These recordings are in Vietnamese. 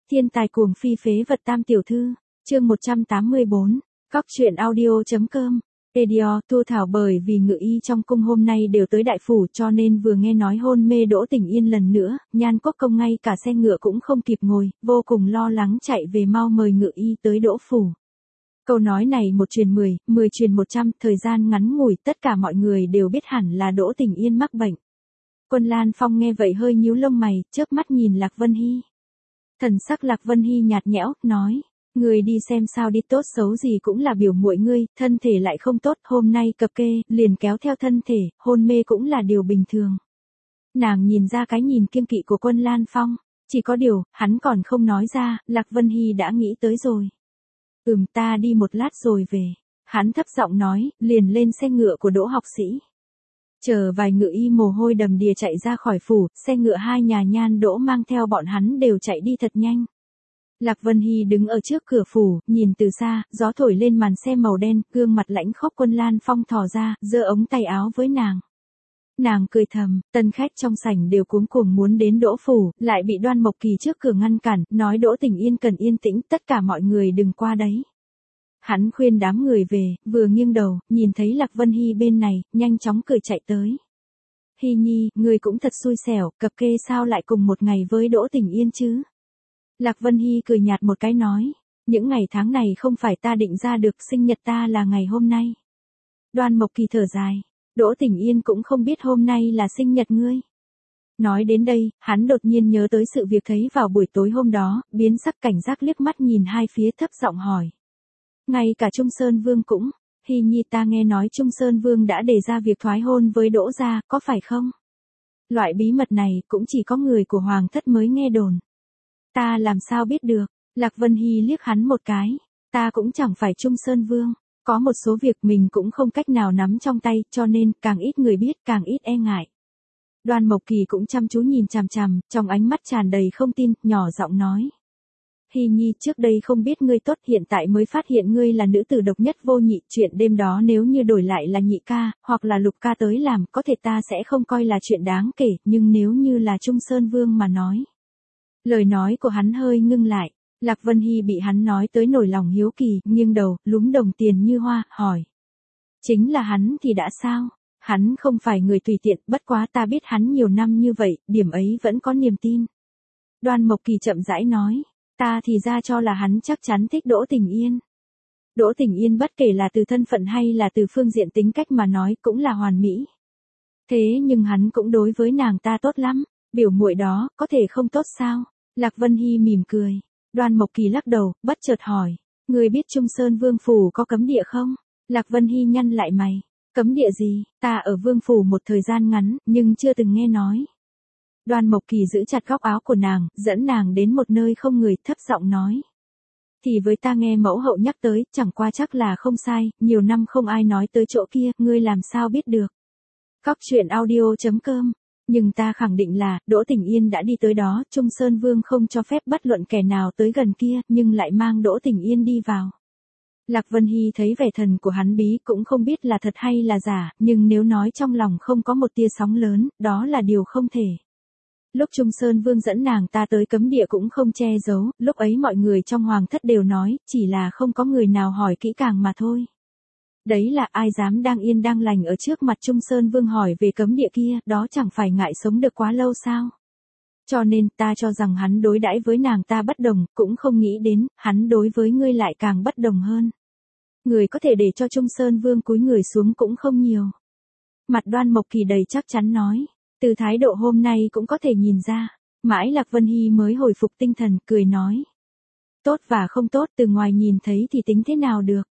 Thiên tài cuồng phi phế vật tam tiểu thư, chương 184, Cóc truyện audio.com. Edior, Thu Thảo bởi vì ngự y trong cung hôm nay đều tới đại phủ cho nên vừa nghe nói hôn mê Đỗ Tình Yên lần nữa, Nhan Quốc Công ngay cả xe ngựa cũng không kịp ngồi, vô cùng lo lắng chạy về mau mời ngự y tới Đỗ phủ. Câu nói này một truyền 10, 10 truyền 100, thời gian ngắn ngủi tất cả mọi người đều biết hẳn là Đỗ Tình Yên mắc bệnh. Quân Lan Phong nghe vậy hơi nhíu lông mày, chớp mắt nhìn Lạc Vân Hy. Thần sắc Lạc Vân Hy nhạt nhẽo, nói, người đi xem sao đi, tốt xấu gì cũng là biểu muội ngươi, thân thể lại không tốt, hôm nay cập kê, liền kéo theo thân thể, hôn mê cũng là điều bình thường. Nàng nhìn ra cái nhìn kiêng kỵ của Quân Lan Phong, chỉ có điều, hắn còn không nói ra, Lạc Vân Hy đã nghĩ tới rồi. Ta đi một lát rồi về. Hắn thấp giọng nói, liền lên xe ngựa của Đỗ học sĩ. Chờ vài ngựa y mồ hôi đầm đìa chạy ra khỏi phủ, xe ngựa hai nhà Nhan Đỗ mang theo bọn hắn đều chạy đi thật nhanh. Lạc Vân Hy đứng ở trước cửa phủ, nhìn từ xa, gió thổi lên màn xe màu đen, gương mặt lãnh khốc Quân Lan Phong thò ra, giơ ống tay áo với nàng. Nàng cười thầm, tân khách trong sảnh đều cuống cuồng muốn đến Đỗ phủ, lại bị Đoan Mộc Kỳ trước cửa ngăn cản, nói Đỗ Tình Yên cần yên tĩnh, tất cả mọi người đừng qua đấy. Hắn khuyên đám người về, vừa nghiêng đầu, nhìn thấy Lạc Vân Hy bên này, nhanh chóng cười chạy tới. Hy nhi, người cũng thật xui xẻo, cập kê sao lại cùng một ngày với Đỗ Tình Yên chứ? Lạc Vân Hy cười nhạt một cái nói, những ngày tháng này không phải ta định ra được, sinh nhật ta là ngày hôm nay. Đoan Mộc Kỳ thở dài, Đỗ Tình Yên cũng không biết hôm nay là sinh nhật ngươi. Nói đến đây, hắn đột nhiên nhớ tới sự việc thấy vào buổi tối hôm đó, biến sắc cảnh giác liếc mắt nhìn hai phía thấp giọng hỏi. Ngay cả Trung Sơn Vương cũng, Hy nhi ta nghe nói Trung Sơn Vương đã đề ra việc thoái hôn với Đỗ gia, có phải không? Loại bí mật này cũng chỉ có người của Hoàng thất mới nghe đồn. Ta làm sao biết được? Lạc Vân Hy liếc hắn một cái, ta cũng chẳng phải Trung Sơn Vương, có một số việc mình cũng không cách nào nắm trong tay, cho nên càng ít người biết càng ít e ngại. Đoan Mộc Kỳ cũng chăm chú nhìn chằm chằm, trong ánh mắt tràn đầy không tin, nhỏ giọng nói. Hy nhi, trước đây không biết ngươi tốt, hiện tại mới phát hiện ngươi là nữ tử độc nhất vô nhị, chuyện đêm đó nếu như đổi lại là nhị ca, hoặc là lục ca tới làm, có thể ta sẽ không coi là chuyện đáng kể, nhưng nếu như là Trung Sơn Vương mà nói. Lời nói của hắn hơi ngưng lại, Lạc Vân Hy bị hắn nói tới nổi lòng hiếu kỳ, nghiêng đầu, lúm đồng tiền như hoa, hỏi. Chính là hắn thì đã sao? Hắn không phải người tùy tiện, bất quá ta biết hắn nhiều năm như vậy, điểm ấy vẫn có niềm tin. Đoan Mộc Kỳ chậm rãi nói, ta thì ra cho là hắn chắc chắn thích Đỗ Tình Yên. Đỗ Tình Yên bất kể là từ thân phận hay là từ phương diện tính cách mà nói cũng là hoàn mỹ. Thế nhưng hắn cũng đối với nàng ta tốt lắm, biểu muội đó, có thể không tốt sao? Lạc Vân Hy mỉm cười. Đoan Mộc Kỳ lắc đầu, bất chợt hỏi, người biết Trung Sơn Vương phủ có cấm địa không? Lạc Vân Hy nhăn lại mày, cấm địa gì? Ta ở Vương phủ một thời gian ngắn, nhưng chưa từng nghe nói. Đoan Mộc Kỳ giữ chặt góc áo của nàng, dẫn nàng đến một nơi không người, thấp giọng nói. Thì với ta nghe mẫu hậu nhắc tới, chẳng qua chắc là không sai, nhiều năm không ai nói tới chỗ kia, ngươi làm sao biết được? Cóc truyện audio.com. Nhưng ta khẳng định là, Đỗ Tình Yên đã đi tới đó, Trung Sơn Vương không cho phép bất luận kẻ nào tới gần kia, nhưng lại mang Đỗ Tình Yên đi vào. Lạc Vân Hy thấy vẻ thần của hắn bí cũng không biết là thật hay là giả, nhưng nếu nói trong lòng không có một tia sóng lớn, đó là điều không thể. Lúc Trung Sơn Vương dẫn nàng ta tới cấm địa cũng không che giấu, lúc ấy mọi người trong Hoàng thất đều nói, chỉ là không có người nào hỏi kỹ càng mà thôi. Đấy là ai dám đang yên đang lành ở trước mặt Trung Sơn Vương hỏi về cấm địa kia, đó chẳng phải ngại sống được quá lâu sao? Cho nên ta cho rằng hắn đối đãi với nàng ta bất đồng, cũng không nghĩ đến, hắn đối với ngươi lại càng bất đồng hơn. Người có thể để cho Trung Sơn Vương cúi người xuống cũng không nhiều. Mặt Đoan Mộc Kỳ đầy chắc chắn nói, từ thái độ hôm nay cũng có thể nhìn ra. Mãi Lạc Vân Hy mới hồi phục tinh thần, cười nói. Tốt và không tốt từ ngoài nhìn thấy thì tính thế nào được?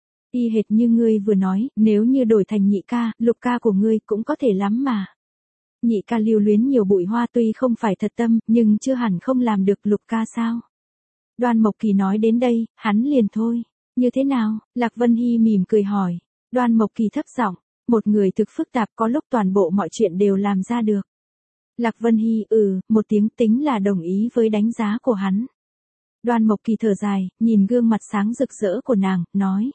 Y hệt như ngươi vừa nói, nếu như đổi thành nhị ca, lục ca của ngươi cũng có thể lắm mà. Nhị ca lưu luyến nhiều bụi hoa tuy không phải thật tâm, nhưng chưa hẳn không làm được lục ca sao? Đoan Mộc Kỳ nói đến đây, hắn liền thôi. Như thế nào? Lạc Vân Hy mỉm cười hỏi. Đoan Mộc Kỳ thấp giọng, một người thực phức tạp có lúc toàn bộ mọi chuyện đều làm ra được. Lạc Vân Hy một tiếng tính là đồng ý với đánh giá của hắn. Đoan Mộc Kỳ thở dài, nhìn gương mặt sáng rực rỡ của nàng, nói.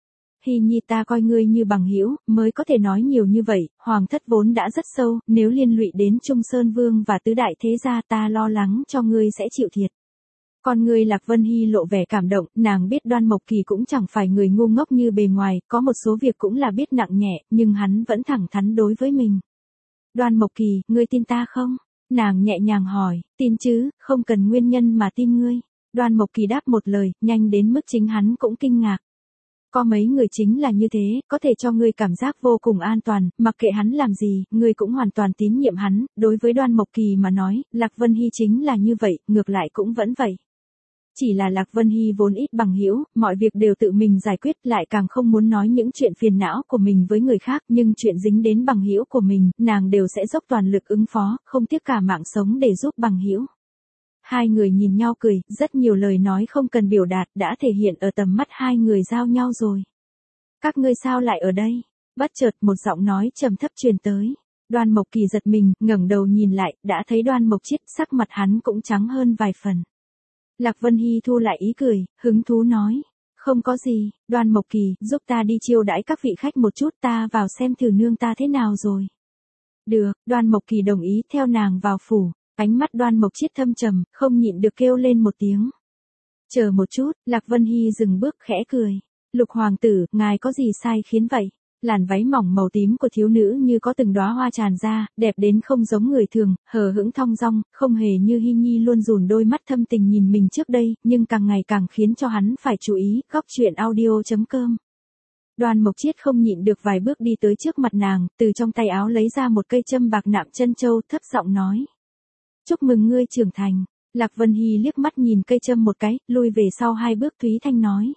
Hy nhi, ta coi ngươi như bằng hữu, mới có thể nói nhiều như vậy, Hoàng thất vốn đã rất sâu, nếu liên lụy đến Trung Sơn Vương và tứ đại thế gia, ta lo lắng cho ngươi sẽ chịu thiệt. Con người Lạc Vân Hy lộ vẻ cảm động, nàng biết Đoan Mộc Kỳ cũng chẳng phải người ngu ngốc như bề ngoài, có một số việc cũng là biết nặng nhẹ, nhưng hắn vẫn thẳng thắn đối với mình. Đoan Mộc Kỳ, ngươi tin ta không? Nàng nhẹ nhàng hỏi, tin chứ, không cần nguyên nhân mà tin ngươi. Đoan Mộc Kỳ đáp một lời, nhanh đến mức chính hắn cũng kinh ngạc. Có mấy người chính là như thế, có thể cho ngươi cảm giác vô cùng an toàn, mặc kệ hắn làm gì, ngươi cũng hoàn toàn tín nhiệm hắn. Đối với Đoan Mộc Kỳ mà nói, Lạc Vân Hy chính là như vậy, ngược lại cũng vẫn vậy. Chỉ là Lạc Vân Hy vốn ít bằng hữu, mọi việc đều tự mình giải quyết, lại càng không muốn nói những chuyện phiền não của mình với người khác, nhưng chuyện dính đến bằng hữu của mình, nàng đều sẽ dốc toàn lực ứng phó, không tiếc cả mạng sống để giúp bằng hữu. Hai người nhìn nhau cười, rất nhiều lời nói không cần biểu đạt đã thể hiện ở tầm mắt hai người giao nhau rồi. Các ngươi sao lại ở đây? Bất chợt một giọng nói trầm thấp truyền tới. Đoan Mộc Kỳ giật mình, ngẩng đầu nhìn lại, đã thấy Đoan Mộc Chiết, sắc mặt hắn cũng trắng hơn vài phần. Lạc Vân Hy thu lại ý cười, hứng thú nói. Không có gì, Đoan Mộc Kỳ, giúp ta đi chiêu đãi các vị khách một chút, ta vào xem thử nương ta thế nào rồi. Được, Đoan Mộc Kỳ đồng ý theo nàng vào phủ. Ánh mắt Đoan Mộc Chiết thâm trầm, không nhịn được kêu lên một tiếng. Chờ một chút, Lạc Vân Hy dừng bước khẽ cười. Lục hoàng tử, ngài có gì sai khiến vậy? Làn váy mỏng màu tím của thiếu nữ như có từng đóa hoa tràn ra, đẹp đến không giống người thường, hờ hững thong dong, không hề như Hy Nhi luôn dùn đôi mắt thâm tình nhìn mình trước đây, nhưng càng ngày càng khiến cho hắn phải chú ý. Góc truyện audio.com. Đoan Mộc Chiết không nhịn được vài bước đi tới trước mặt nàng, từ trong tay áo lấy ra một cây châm bạc nạm chân châu, thấp giọng nói. Chúc mừng ngươi trưởng thành. Lạc Vân Hy liếc mắt nhìn cây châm một cái, lui về sau hai bước Thúy Thanh nói.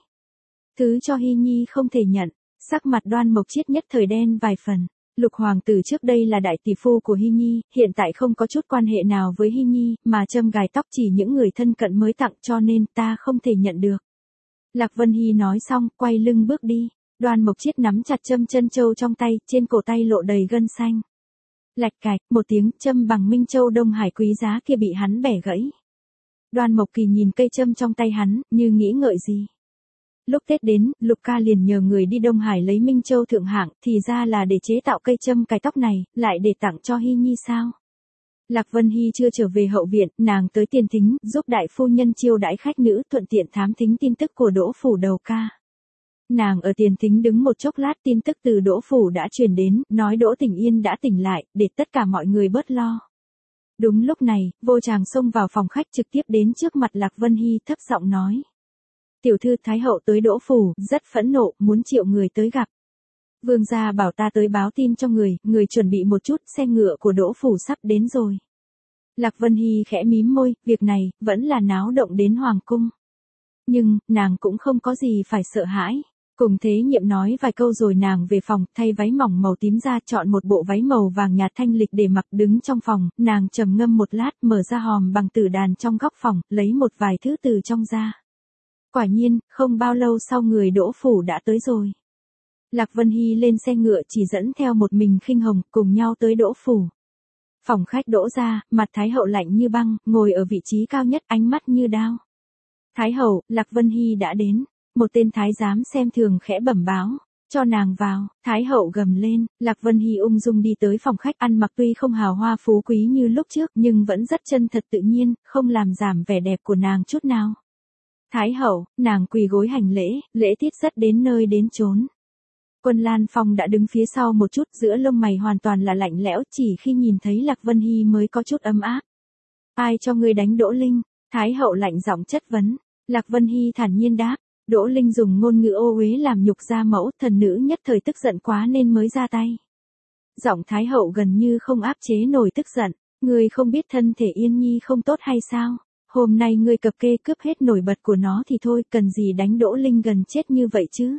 Thứ cho Hy Nhi không thể nhận. Sắc mặt Đoan Mộc Chiết nhất thời đen vài phần. Lục hoàng tử trước đây là đại tỷ phu của Hy Nhi, hiện tại không có chút quan hệ nào với Hy Nhi, mà châm gài tóc chỉ những người thân cận mới tặng, cho nên ta không thể nhận được. Lạc Vân Hy nói xong, quay lưng bước đi. Đoan Mộc Chiết nắm chặt châm chân châu trong tay, trên cổ tay lộ đầy gân xanh. Lạch cạch, một tiếng, châm bằng Minh Châu Đông Hải quý giá kia bị hắn bẻ gãy. Đoan Mộc Kỳ nhìn cây châm trong tay hắn, như nghĩ ngợi gì. Lúc Tết đến, Lục ca liền nhờ người đi Đông Hải lấy Minh Châu thượng hạng, thì ra là để chế tạo cây châm cài tóc này, lại để tặng cho Hy Nhi sao? Lạc Vân Hy chưa trở về hậu viện, nàng tới tiền thính, giúp đại phu nhân chiêu đãi khách nữ, thuận tiện thám thính tin tức của Đỗ phủ đầu ca. Nàng ở tiền thính đứng một chốc lát, tin tức từ Đỗ phủ đã truyền đến, nói Đỗ Tỉnh Yên đã tỉnh lại, để tất cả mọi người bớt lo. Đúng lúc này, Vô Tràng xông vào phòng khách trực tiếp đến trước mặt Lạc Vân Hy thấp giọng nói. Tiểu thư Thái hậu tới Đỗ phủ, rất phẫn nộ, muốn triệu người tới gặp. Vương gia bảo ta tới báo tin cho người chuẩn bị một chút, xe ngựa của Đỗ phủ sắp đến rồi. Lạc Vân Hy khẽ mím môi, việc này, vẫn là náo động đến hoàng cung. Nhưng, nàng cũng không có gì phải sợ hãi. Cùng Thế Nhiệm nói vài câu rồi nàng về phòng, thay váy mỏng màu tím ra, chọn một bộ váy màu vàng nhạt thanh lịch để mặc, đứng trong phòng, nàng trầm ngâm một lát, mở ra hòm bằng tử đàn trong góc phòng, lấy một vài thứ từ trong ra. Quả nhiên, không bao lâu sau người Đỗ phủ đã tới rồi. Lạc Vân Hy lên xe ngựa chỉ dẫn theo một mình Khinh Hồng, cùng nhau tới Đỗ phủ. Phòng khách Đỗ ra, mặt Thái hậu lạnh như băng, ngồi ở vị trí cao nhất, ánh mắt như đao. Thái hậu, Lạc Vân Hy đã đến. Một tên thái giám xem thường khẽ bẩm báo, cho nàng vào. Thái hậu gầm lên, Lạc Vân Hy ung dung đi tới phòng khách, ăn mặc tuy không hào hoa phú quý như lúc trước, nhưng vẫn rất chân thật tự nhiên, không làm giảm vẻ đẹp của nàng chút nào. Thái hậu, nàng quỳ gối hành lễ, lễ tiết rất đến nơi đến chốn. Quân Lan Phong đã đứng phía sau một chút, giữa lông mày hoàn toàn là lạnh lẽo, chỉ khi nhìn thấy Lạc Vân Hy mới có chút ấm áp. Ai cho ngươi đánh Đỗ Linh? Thái hậu lạnh giọng chất vấn. Lạc Vân Hy thản nhiên đáp. Đỗ Linh dùng ngôn ngữ ô uế làm nhục gia mẫu, thần nữ nhất thời tức giận quá nên mới ra tay. Giọng Thái hậu gần như không áp chế nổi tức giận. Ngươi không biết thân thể Yên Nhi không tốt hay sao? Hôm nay ngươi cập kê cướp hết nổi bật của nó thì thôi, cần gì đánh Đỗ Linh gần chết như vậy chứ?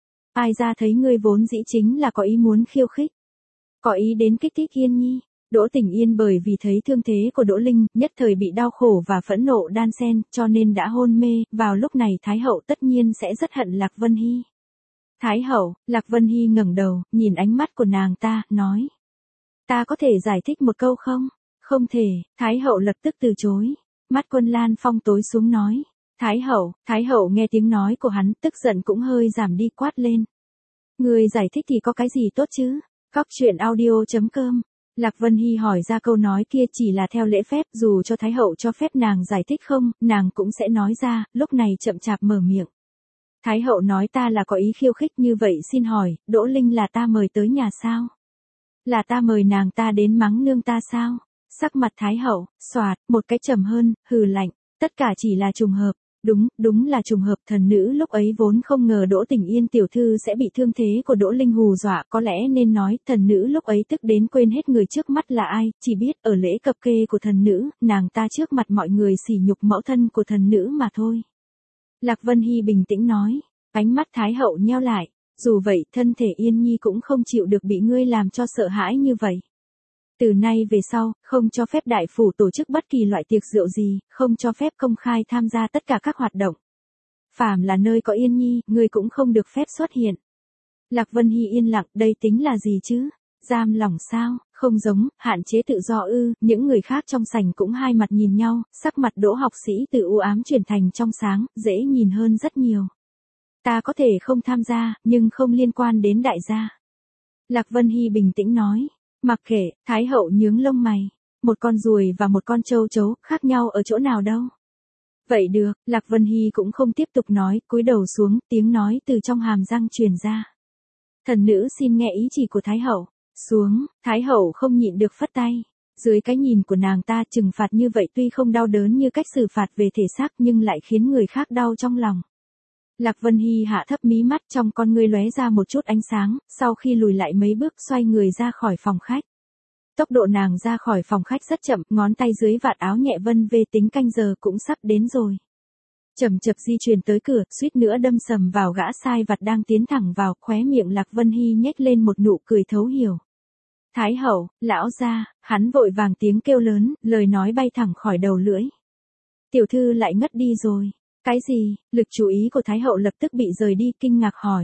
Ai ra thấy ngươi vốn dĩ chính là có ý muốn khiêu khích. Có ý đến kích thích Yên Nhi. Đỗ Tỉnh Yên bởi vì thấy thương thế của Đỗ Linh, nhất thời bị đau khổ và phẫn nộ đan xen, cho nên đã hôn mê, vào lúc này Thái hậu tất nhiên sẽ rất hận Lạc Vân Hy. Thái hậu, Lạc Vân Hy ngẩng đầu, nhìn ánh mắt của nàng ta, nói. Ta có thể giải thích một câu không? Không thể, Thái hậu lập tức từ chối. Mắt Quân Lan Phong tối xuống nói. Thái hậu nghe tiếng nói của hắn, tức giận cũng hơi giảm đi, quát lên. Người giải thích thì có cái gì tốt chứ? Góc truyện audio.com Lạc Vân Hy hỏi ra câu nói kia chỉ là theo lễ phép, dù cho Thái hậu cho phép nàng giải thích không, nàng cũng sẽ nói ra, lúc này chậm chạp mở miệng. Thái hậu nói ta là có ý khiêu khích, như vậy xin hỏi, Đỗ Linh là ta mời tới nhà sao? Là ta mời nàng ta đến mắng nương ta sao? Sắc mặt Thái hậu, xoạt, một cái trầm hơn, hừ lạnh, tất cả chỉ là trùng hợp. Đúng là trùng hợp. Thần nữ lúc ấy vốn không ngờ Đỗ Tình Yên tiểu thư sẽ bị thương thế của Đỗ Linh hù dọa, có lẽ nên nói, thần nữ lúc ấy tức đến quên hết người trước mắt là ai, chỉ biết ở lễ cập kê của thần nữ, nàng ta trước mặt mọi người sỉ nhục mẫu thân của thần nữ mà thôi. Lạc Vân Hy bình tĩnh nói, ánh mắt Thái hậu nheo lại, dù vậy thân thể Yên Nhi cũng không chịu được bị ngươi làm cho sợ hãi như vậy. Từ nay về sau, không cho phép đại phủ tổ chức bất kỳ loại tiệc rượu gì, không cho phép công khai tham gia tất cả các hoạt động. Phàm là nơi có Yên Nhi, ngươi cũng không được phép xuất hiện. Lạc Vân Hy yên lặng, đây tính là gì chứ? Giam lỏng sao? Không giống, hạn chế tự do ư? Những người khác trong sảnh cũng hai mặt nhìn nhau, sắc mặt Đỗ học sĩ từ u ám chuyển thành trong sáng, dễ nhìn hơn rất nhiều. Ta có thể không tham gia, nhưng không liên quan đến đại gia. Lạc Vân Hy bình tĩnh nói. Mặc kệ, Thái hậu nhướng lông mày. Một con ruồi và một con châu chấu, khác nhau ở chỗ nào đâu. Vậy được, Lạc Vân Hy cũng không tiếp tục nói, cúi đầu xuống, tiếng nói từ trong hàm răng truyền ra. Thần nữ xin nghe ý chỉ của Thái hậu. Xuống, Thái hậu không nhịn được phất tay. Dưới cái nhìn của nàng ta, trừng phạt như vậy tuy không đau đớn như cách xử phạt về thể xác nhưng lại khiến người khác đau trong lòng. Lạc Vân Hy hạ thấp mí mắt, trong con ngươi lóe ra một chút ánh sáng, sau khi lùi lại mấy bước xoay người ra khỏi phòng khách. Tốc độ nàng ra khỏi phòng khách rất chậm, ngón tay dưới vạt áo nhẹ vân về, tính canh giờ cũng sắp đến rồi. Chậm chậm di chuyển tới cửa, suýt nữa đâm sầm vào gã sai vặt đang tiến thẳng vào, khóe miệng Lạc Vân Hy nhếch lên một nụ cười thấu hiểu. Thái hậu, lão gia, hắn vội vàng tiếng kêu lớn, lời nói bay thẳng khỏi đầu lưỡi. Tiểu thư lại ngất đi rồi. Cái gì? Lực chú ý của Thái hậu lập tức bị rời đi, kinh ngạc hỏi.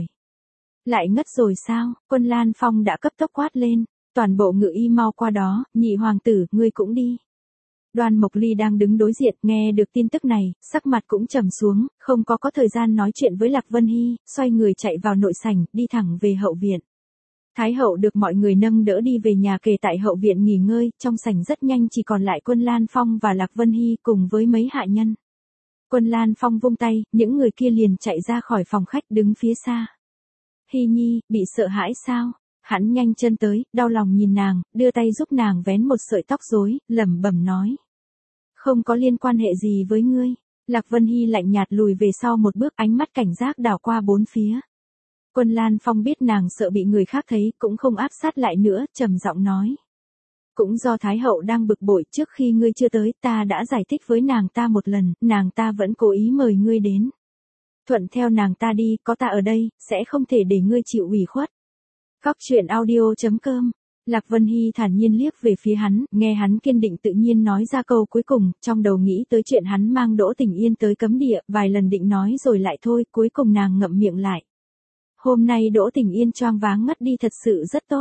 Lại ngất rồi sao? Quân Lan Phong đã cấp tốc quát lên. Toàn bộ ngự y mau qua đó, nhị hoàng tử, ngươi cũng đi. Đoan Mộc Ly đang đứng đối diện, nghe được tin tức này, sắc mặt cũng trầm xuống, không có thời gian nói chuyện với Lạc Vân Hy, xoay người chạy vào nội sảnh, đi thẳng về hậu viện. Thái hậu được mọi người nâng đỡ đi về nhà kề tại hậu viện nghỉ ngơi, trong sảnh rất nhanh chỉ còn lại Quân Lan Phong và Lạc Vân Hy cùng với mấy hạ nhân. Quân Lan Phong vung tay, những người kia liền chạy ra khỏi phòng khách đứng phía xa. Hy Nhi, bị sợ hãi sao? Hắn nhanh chân tới, đau lòng nhìn nàng, đưa tay giúp nàng vén một sợi tóc rối, lẩm bẩm nói. Không có liên quan hệ gì với ngươi. Lạc Vân Hy lạnh nhạt lùi về sau một bước, ánh mắt cảnh giác đảo qua bốn phía. Quân Lan Phong biết nàng sợ bị người khác thấy, cũng không áp sát lại nữa, trầm giọng nói. Cũng do Thái hậu đang bực bội, trước khi ngươi chưa tới, ta đã giải thích với nàng ta một lần, nàng ta vẫn cố ý mời ngươi đến. Thuận theo nàng ta đi, có ta ở đây, sẽ không thể để ngươi chịu ủy khuất. Cóc truyện audio.com. Lạc Vân Hy thản nhiên liếc về phía hắn, nghe hắn kiên định tự nhiên nói ra câu cuối cùng, trong đầu nghĩ tới chuyện hắn mang Đỗ Tình Yên tới cấm địa, vài lần định nói rồi lại thôi, cuối cùng nàng ngậm miệng lại. Hôm nay Đỗ Tình Yên choáng váng ngất đi thật sự rất tốt.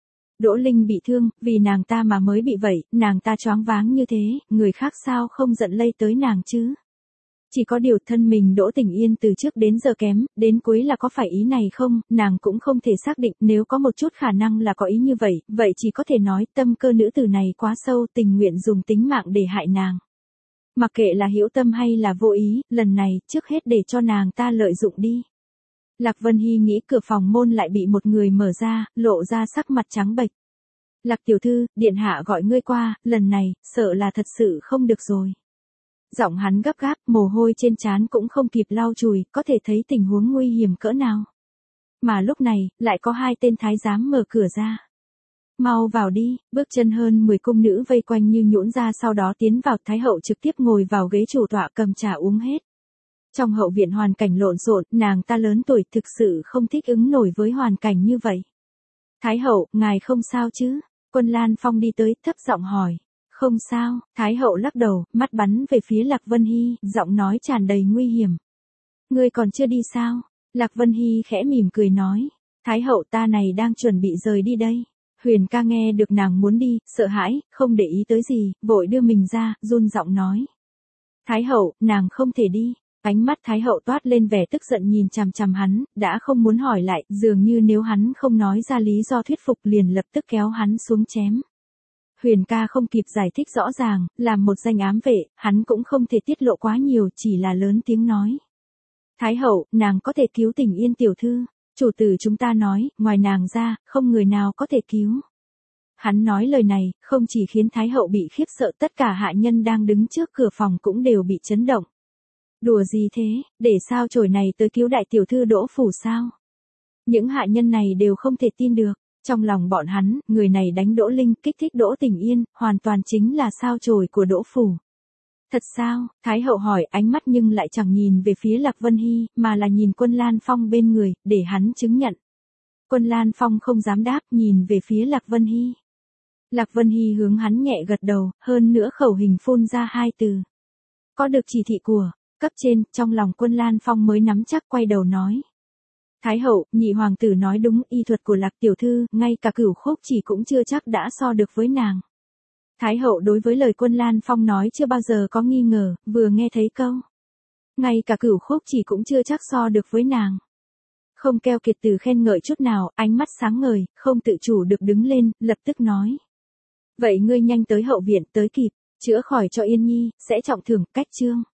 Đỗ Linh bị thương, vì nàng ta mà mới bị vậy, nàng ta choáng váng như thế, người khác sao không giận lây tới nàng chứ? Chỉ có điều thân mình Đỗ Tình Yên từ trước đến giờ kém, đến cuối là có phải ý này không, nàng cũng không thể xác định, nếu có một chút khả năng là có ý như vậy, vậy chỉ có thể nói tâm cơ nữ tử này quá sâu, tình nguyện dùng tính mạng để hại nàng. Mặc kệ là hữu tâm hay là vô ý, lần này, trước hết để cho nàng ta lợi dụng đi. Lạc Vân Hy nghĩ cửa phòng môn lại bị một người mở ra, lộ ra sắc mặt trắng bệch. Lạc tiểu thư, điện hạ gọi ngươi qua, lần này, sợ là thật sự không được rồi. Giọng hắn gấp gáp, mồ hôi trên trán cũng không kịp lau chùi, có thể thấy tình huống nguy hiểm cỡ nào. Mà lúc này, lại có hai tên thái giám mở cửa ra. Mau vào đi, bước chân hơn 10 cung nữ vây quanh như nhũn ra, sau đó tiến vào. Thái hậu trực tiếp ngồi vào ghế chủ tọa cầm trà uống hết. Trong hậu viện hoàn cảnh lộn xộn, nàng ta lớn tuổi thực sự không thích ứng nổi với hoàn cảnh như vậy. Thái hậu, ngài không sao chứ? Quân Lan Phong đi tới, thấp giọng hỏi. Không sao, Thái hậu lắc đầu, mắt bắn về phía Lạc Vân Hy, giọng nói tràn đầy nguy hiểm. Ngươi còn chưa đi sao? Lạc Vân Hy khẽ mỉm cười nói. Thái hậu, ta này đang chuẩn bị rời đi đây. Huyền ca nghe được nàng muốn đi, sợ hãi, không để ý tới gì, vội đưa mình ra, run giọng nói. Thái hậu, nàng không thể đi. Ánh mắt Thái hậu toát lên vẻ tức giận nhìn chằm chằm hắn, đã không muốn hỏi lại, dường như nếu hắn không nói ra lý do thuyết phục liền lập tức kéo hắn xuống chém. Huyền ca không kịp giải thích rõ ràng, làm một danh ám vệ, hắn cũng không thể tiết lộ quá nhiều, chỉ là lớn tiếng nói. Thái hậu, nàng có thể cứu Tình Yên tiểu thư. Chủ tử chúng ta nói, ngoài nàng ra, không người nào có thể cứu. Hắn nói lời này, không chỉ khiến Thái hậu bị khiếp sợ, tất cả hạ nhân đang đứng trước cửa phòng cũng đều bị chấn động. Đùa gì thế, để sao chổi này tới cứu đại tiểu thư Đỗ Phủ sao? Những hạ nhân này đều không thể tin được. Trong lòng bọn hắn, người này đánh Đỗ Linh, kích thích Đỗ Tình Yên, hoàn toàn chính là sao chổi của Đỗ Phủ. Thật sao? Thái hậu hỏi, ánh mắt nhưng lại chẳng nhìn về phía Lạc Vân Hy, mà là nhìn Quân Lan Phong bên người, để hắn chứng nhận. Quân Lan Phong không dám đáp, nhìn về phía Lạc Vân Hy. Lạc Vân Hy hướng hắn nhẹ gật đầu, hơn nữa khẩu hình phun ra 2 từ. Có được chỉ thị của cấp trên, trong lòng Quân Lan Phong mới nắm chắc, quay đầu nói. Thái hậu, nhị hoàng tử nói đúng, y thuật của Lạc tiểu thư, ngay cả Cửu Khúc Chỉ cũng chưa chắc đã so được với nàng. Thái hậu đối với lời Quân Lan Phong nói chưa bao giờ có nghi ngờ, vừa nghe thấy câu. Ngay cả Cửu Khúc Chỉ cũng chưa chắc so được với nàng. Không keo kiệt từ khen ngợi chút nào, ánh mắt sáng ngời, không tự chủ được đứng lên, lập tức nói. Vậy ngươi nhanh tới hậu viện, tới kịp, chữa khỏi cho Yên Nhi, sẽ trọng thưởng, cách chương.